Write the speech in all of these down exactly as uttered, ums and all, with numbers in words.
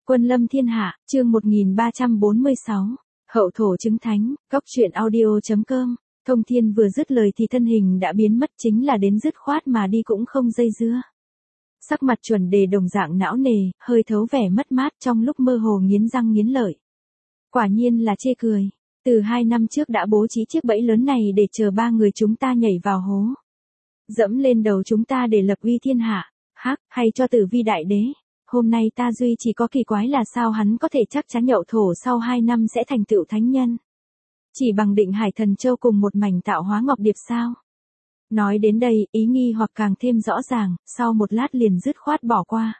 Quân lâm thiên hạ, chương một nghìn ba trăm bốn mươi sáu. Hậu thổ chứng thánh, cóc truyện audio chấm com. Thông Thiên vừa dứt lời thì thân hình đã biến mất, chính là đến dứt khoát mà đi cũng không dây dưa. Sắc mặt Chuẩn Đề đồng dạng não nề, hơi thấu vẻ mất mát trong lúc mơ hồ nghiến răng nghiến lợi. Quả nhiên là chê cười. Từ hai năm trước đã bố trí chiếc bẫy lớn này để chờ ba người chúng ta nhảy vào hố. Dẫm lên đầu chúng ta để lập uy thiên hạ, hắc, hay cho Tử Vi đại đế. Hôm nay ta duy chỉ có kỳ quái là sao hắn có thể chắc chắn Nhậu Thổ sau hai năm sẽ thành tựu thánh nhân. Chỉ bằng Định Hải Thần Châu cùng một mảnh tạo hóa ngọc điệp sao? Nói đến đây, ý nghi hoặc càng thêm rõ ràng, sau một lát liền dứt khoát bỏ qua.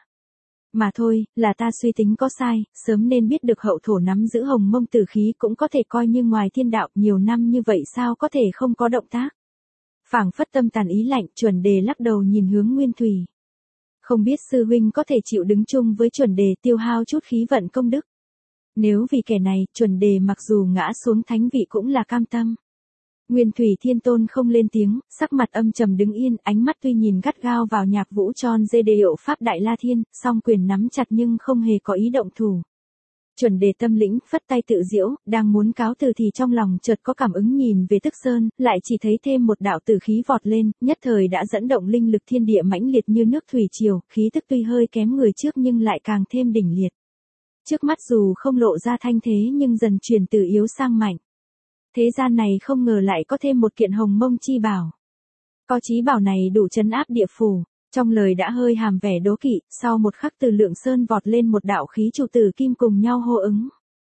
Mà thôi, là ta suy tính có sai, sớm nên biết được Hậu Thổ nắm giữ hồng mông tử khí cũng có thể coi như ngoài thiên đạo, nhiều năm như vậy sao có thể không có động tác. Phảng phất tâm tàn ý lạnh, Chuẩn Đề lắc đầu nhìn hướng Nguyên Thủy. Không biết sư huynh có thể chịu đứng chung với Chuẩn Đề tiêu hao chút khí vận công đức. Nếu vì kẻ này, Chuẩn Đề mặc dù ngã xuống thánh vị cũng là cam tâm. Nguyên Thủy Thiên Tôn không lên tiếng, sắc mặt âm trầm đứng yên, ánh mắt tuy nhìn gắt gao vào Nhạc Vũ tròn dê đề hiệu pháp Đại La Thiên, song quyền nắm chặt nhưng không hề có ý động thủ. Chuẩn Đề tâm lĩnh, phất tay tự diễu, đang muốn cáo từ thì trong lòng chợt có cảm ứng nhìn về Tức Sơn, lại chỉ thấy thêm một đạo tử khí vọt lên, nhất thời đã dẫn động linh lực thiên địa mãnh liệt như nước thủy triều, khí tức tuy hơi kém người trước nhưng lại càng thêm đỉnh liệt. Trước mắt dù không lộ ra thanh thế nhưng dần chuyển từ yếu sang mạnh. Thế gian này không ngờ lại có thêm một kiện hồng mông chi bảo. Có chí bảo này đủ trấn áp địa phủ. Trong lời đã hơi hàm vẻ đố kỵ, sau một khắc từ Lượng Sơn vọt lên một đạo khí trụ tử kim cùng nhau hô ứng.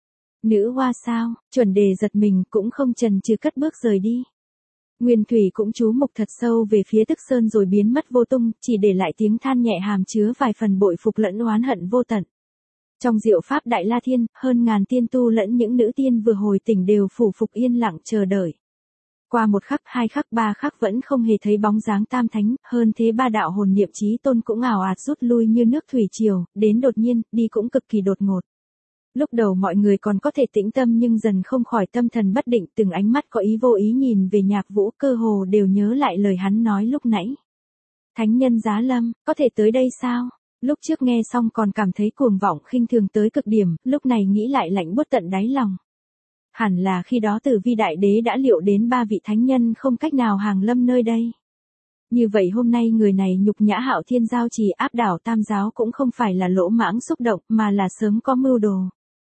Nữ hoa sao? Chuẩn Đề giật mình cũng không chần chừ cất bước rời đi. Nguyên Thủy cũng chú mục thật sâu về phía Tức Sơn rồi biến mất vô tung, chỉ để lại tiếng than nhẹ hàm chứa vài phần bội phục lẫn oán hận vô tận. Trong diệu pháp Đại La Thiên, hơn ngàn tiên tu lẫn những nữ tiên vừa hồi tỉnh đều phủ phục yên lặng chờ đợi. Qua một khắc, hai khắc, ba khắc vẫn không hề thấy bóng dáng tam thánh, hơn thế ba đạo hồn niệm chí tôn cũng ảo ạt rút lui như nước thủy triều, đến đột nhiên, đi cũng cực kỳ đột ngột. Lúc đầu mọi người còn có thể tĩnh tâm nhưng dần không khỏi tâm thần bất định, từng ánh mắt có ý vô ý nhìn về Nhạc Vũ, cơ hồ đều nhớ lại lời hắn nói lúc nãy. Thánh nhân giá lâm, có thể tới đây sao? Lúc trước nghe xong còn cảm thấy cuồng vọng khinh thường tới cực điểm, lúc này nghĩ lại lạnh buốt tận đáy lòng. Hẳn là khi đó Tử Vi đại đế đã liệu đến ba vị thánh nhân không cách nào hàng lâm nơi đây. Như vậy hôm nay người này nhục nhã Hạo Thiên giao trì áp đảo tam giáo cũng không phải là lỗ mãng xúc động mà là sớm có mưu đồ.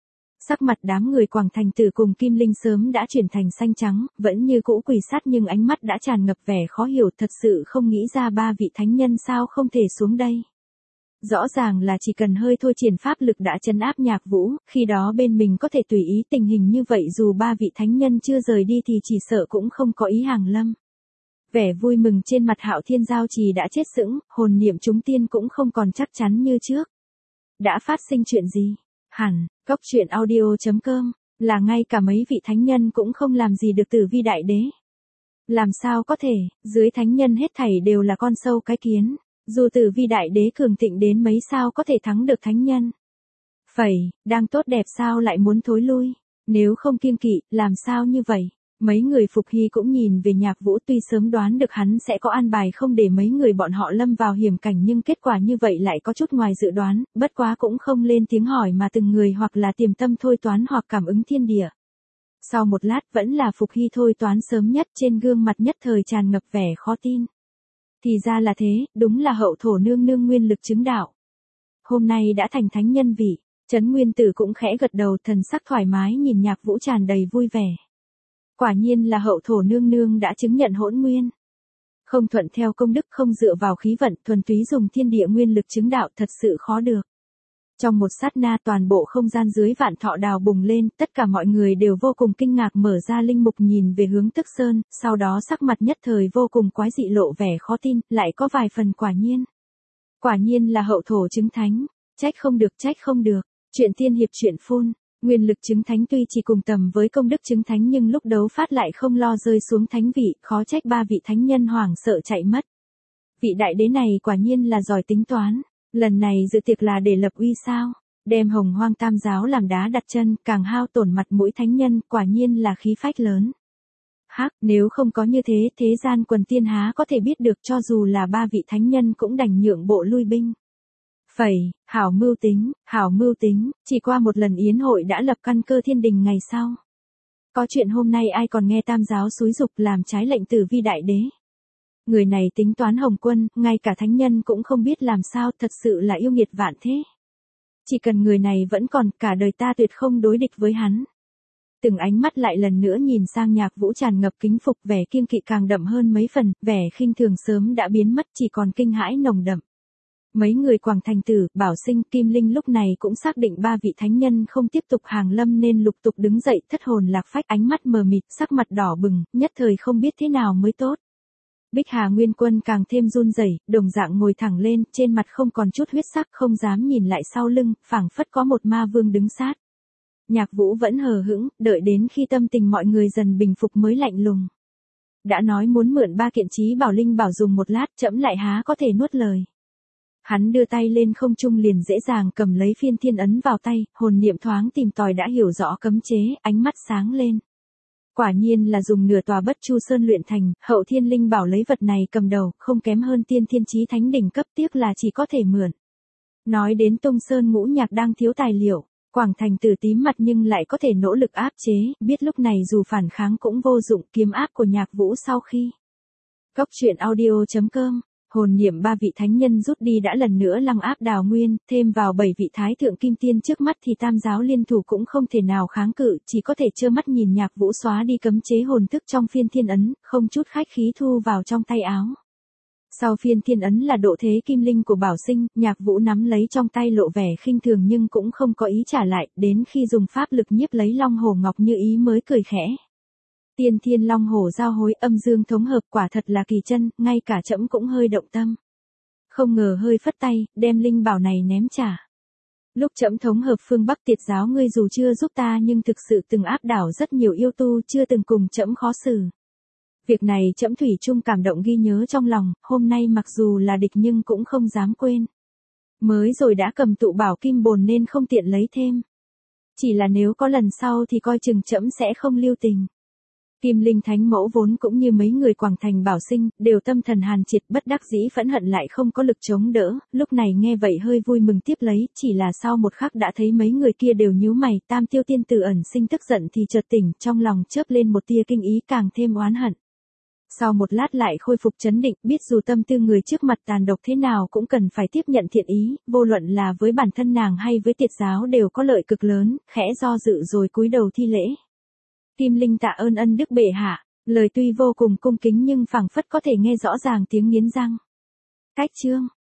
Sắc mặt đám người Quảng Thành Tử cùng Kim Linh sớm đã chuyển thành xanh trắng, vẫn như cũ quỳ sát nhưng ánh mắt đã tràn ngập vẻ khó hiểu, thật sự không nghĩ ra ba vị thánh nhân sao không thể xuống đây. Rõ ràng là chỉ cần hơi thôi triển pháp lực đã trấn áp Nhạc Vũ, khi đó bên mình có thể tùy ý, tình hình như vậy dù ba vị thánh nhân chưa rời đi thì chỉ sợ cũng không có ý hàng lâm. Vẻ vui mừng trên mặt Hạo Thiên giao trì đã chết sững, hồn niệm chúng tiên cũng không còn chắc chắn như trước. Đã phát sinh chuyện gì? Hẳn, cóc truyện audio chấm com, là ngay cả mấy vị thánh nhân cũng không làm gì được Tử Vi đại đế. Làm sao có thể, dưới thánh nhân hết thảy đều là con sâu cái kiến. Dù Tử Vi đại đế cường thịnh đến mấy sao có thể thắng được thánh nhân. Phẩy, đang tốt đẹp sao lại muốn thối lui, nếu không kiêng kỵ, làm sao như vậy? Mấy người Phục Hy cũng nhìn về Nhạc Vũ, tuy sớm đoán được hắn sẽ có an bài không để mấy người bọn họ lâm vào hiểm cảnh nhưng kết quả như vậy lại có chút ngoài dự đoán, bất quá cũng không lên tiếng hỏi mà từng người hoặc là tiềm tâm thôi toán hoặc cảm ứng thiên địa. Sau một lát vẫn là Phục Hy thôi toán sớm nhất, trên gương mặt nhất thời tràn ngập vẻ khó tin. Thì ra là thế, đúng là Hậu Thổ nương nương nguyên lực chứng đạo. Hôm nay đã thành thánh nhân vị, Trấn Nguyên Tử cũng khẽ gật đầu, thần sắc thoải mái nhìn Nhạc Vũ tràn đầy vui vẻ. Quả nhiên là Hậu Thổ nương nương đã chứng nhận hỗn nguyên. Không thuận theo công đức, không dựa vào khí vận, thuần túy dùng thiên địa nguyên lực chứng đạo thật sự khó được. Trong một sát na toàn bộ không gian dưới Vạn Thọ Đào bùng lên, tất cả mọi người đều vô cùng kinh ngạc mở ra linh mục nhìn về hướng Tức Sơn, sau đó sắc mặt nhất thời vô cùng quái dị lộ vẻ khó tin, lại có vài phần quả nhiên. Quả nhiên là Hậu Thổ chứng thánh, trách không được trách không được, chuyện tiên hiệp chuyện phun, nguyên lực chứng thánh tuy chỉ cùng tầm với công đức chứng thánh nhưng lúc đấu phát lại không lo rơi xuống thánh vị, khó trách ba vị thánh nhân hoảng sợ chạy mất. Vị đại đế này quả nhiên là giỏi tính toán. Lần này dự tiệc là để lập uy sao? Đem Hồng Hoang tam giáo làm đá đặt chân, càng hao tổn mặt mũi thánh nhân, quả nhiên là khí phách lớn. Hắc, nếu không có như thế, thế gian quần tiên há có thể biết được, cho dù là ba vị thánh nhân cũng đành nhượng bộ lui binh. Phẩy, hảo mưu tính, hảo mưu tính, chỉ qua một lần yến hội đã lập căn cơ thiên đình ngày sau. Có chuyện hôm nay ai còn nghe tam giáo xúi dục làm trái lệnh tử vi đại đế. Người này tính toán hồng quân, ngay cả thánh nhân cũng không biết làm sao, thật sự là yêu nghiệt vạn thế. Chỉ cần người này vẫn còn, cả đời ta tuyệt không đối địch với hắn. Từng ánh mắt lại lần nữa nhìn sang Nhạc Vũ tràn ngập kính phục, vẻ kiêng kỵ càng đậm hơn mấy phần, vẻ khinh thường sớm đã biến mất, chỉ còn kinh hãi nồng đậm. Mấy người Quảng Thành Tử, Bảo Sinh, Kim Linh lúc này cũng xác định ba vị thánh nhân không tiếp tục hàng lâm nên lục tục đứng dậy, thất hồn lạc phách, ánh mắt mờ mịt, sắc mặt đỏ bừng, nhất thời không biết thế nào mới tốt. Bích Hà Nguyên Quân càng thêm run rẩy, đồng dạng ngồi thẳng lên, trên mặt không còn chút huyết sắc, không dám nhìn lại sau lưng, phảng phất có một ma vương đứng sát. Nhạc Vũ vẫn hờ hững, đợi đến khi tâm tình mọi người dần bình phục mới lạnh lùng. Đã nói muốn mượn ba kiện trí bảo linh bảo dùng một lát, trẫm lại há có thể nuốt lời. Hắn đưa tay lên không trung liền dễ dàng cầm lấy phiên thiên ấn vào tay, hồn niệm thoáng tìm tòi đã hiểu rõ cấm chế, ánh mắt sáng lên. Quả nhiên là dùng nửa tòa Bất Chu Sơn luyện thành, Hậu Thiên Linh bảo lấy vật này cầm đầu, không kém hơn tiên thiên chí thánh đỉnh cấp, tiếc là chỉ có thể mượn. Nói đến Tung Sơn Ngũ Nhạc đang thiếu tài liệu, Quảng Thành Tử tím mặt nhưng lại có thể nỗ lực áp chế, biết lúc này dù phản kháng cũng vô dụng, kiếm áp của Nhạc Vũ sau khi. Góc truyện audio chấm com. Hồn niệm ba vị thánh nhân rút đi đã lần nữa lăng áp Đào Nguyên, thêm vào bảy vị thái thượng kim tiên trước mắt thì tam giáo liên thủ cũng không thể nào kháng cự, chỉ có thể trơ mắt nhìn Nhạc Vũ xóa đi cấm chế hồn thức trong phiên thiên ấn, không chút khách khí thu vào trong tay áo. Sau phiên thiên ấn là độ thế kim linh của Bảo Sinh, Nhạc Vũ nắm lấy trong tay lộ vẻ khinh thường nhưng cũng không có ý trả lại, đến khi dùng pháp lực nhiếp lấy Long Hổ Ngọc Như Ý mới cười khẽ. Tiên thiên long hổ giao hối, âm dương thống hợp, quả thật là kỳ chân, ngay cả trẫm cũng hơi động tâm. Không ngờ hơi phất tay, đem linh bảo này ném trả. Lúc trẫm thống hợp phương Bắc Tiệt giáo ngươi dù chưa giúp ta nhưng thực sự từng áp đảo rất nhiều yêu tu, chưa từng cùng trẫm khó xử. Việc này trẫm thủy chung cảm động ghi nhớ trong lòng, hôm nay mặc dù là địch nhưng cũng không dám quên. Mới rồi đã cầm tụ bảo kim bồn nên không tiện lấy thêm. Chỉ là nếu có lần sau thì coi chừng trẫm sẽ không lưu tình. Kim Linh Thánh Mẫu vốn cũng như mấy người Quảng Thành Bảo Sinh, đều tâm thần hàn triệt, bất đắc dĩ phẫn hận lại không có lực chống đỡ, lúc này nghe vậy hơi vui mừng tiếp lấy, chỉ là sau một khắc đã thấy mấy người kia đều nhíu mày, Tam Tiêu Tiên Tử ẩn sinh tức giận thì chợt tỉnh, trong lòng chớp lên một tia kinh ý càng thêm oán hận. Sau một lát lại khôi phục trấn định, biết dù tâm tư người trước mặt tàn độc thế nào cũng cần phải tiếp nhận thiện ý, vô luận là với bản thân nàng hay với Tiệt giáo đều có lợi cực lớn, khẽ do dự rồi cúi đầu thi lễ. Kim Linh tạ ơn ân đức bệ hạ, lời tuy vô cùng cung kính nhưng phảng phất có thể nghe rõ ràng tiếng nghiến răng. Cách chương.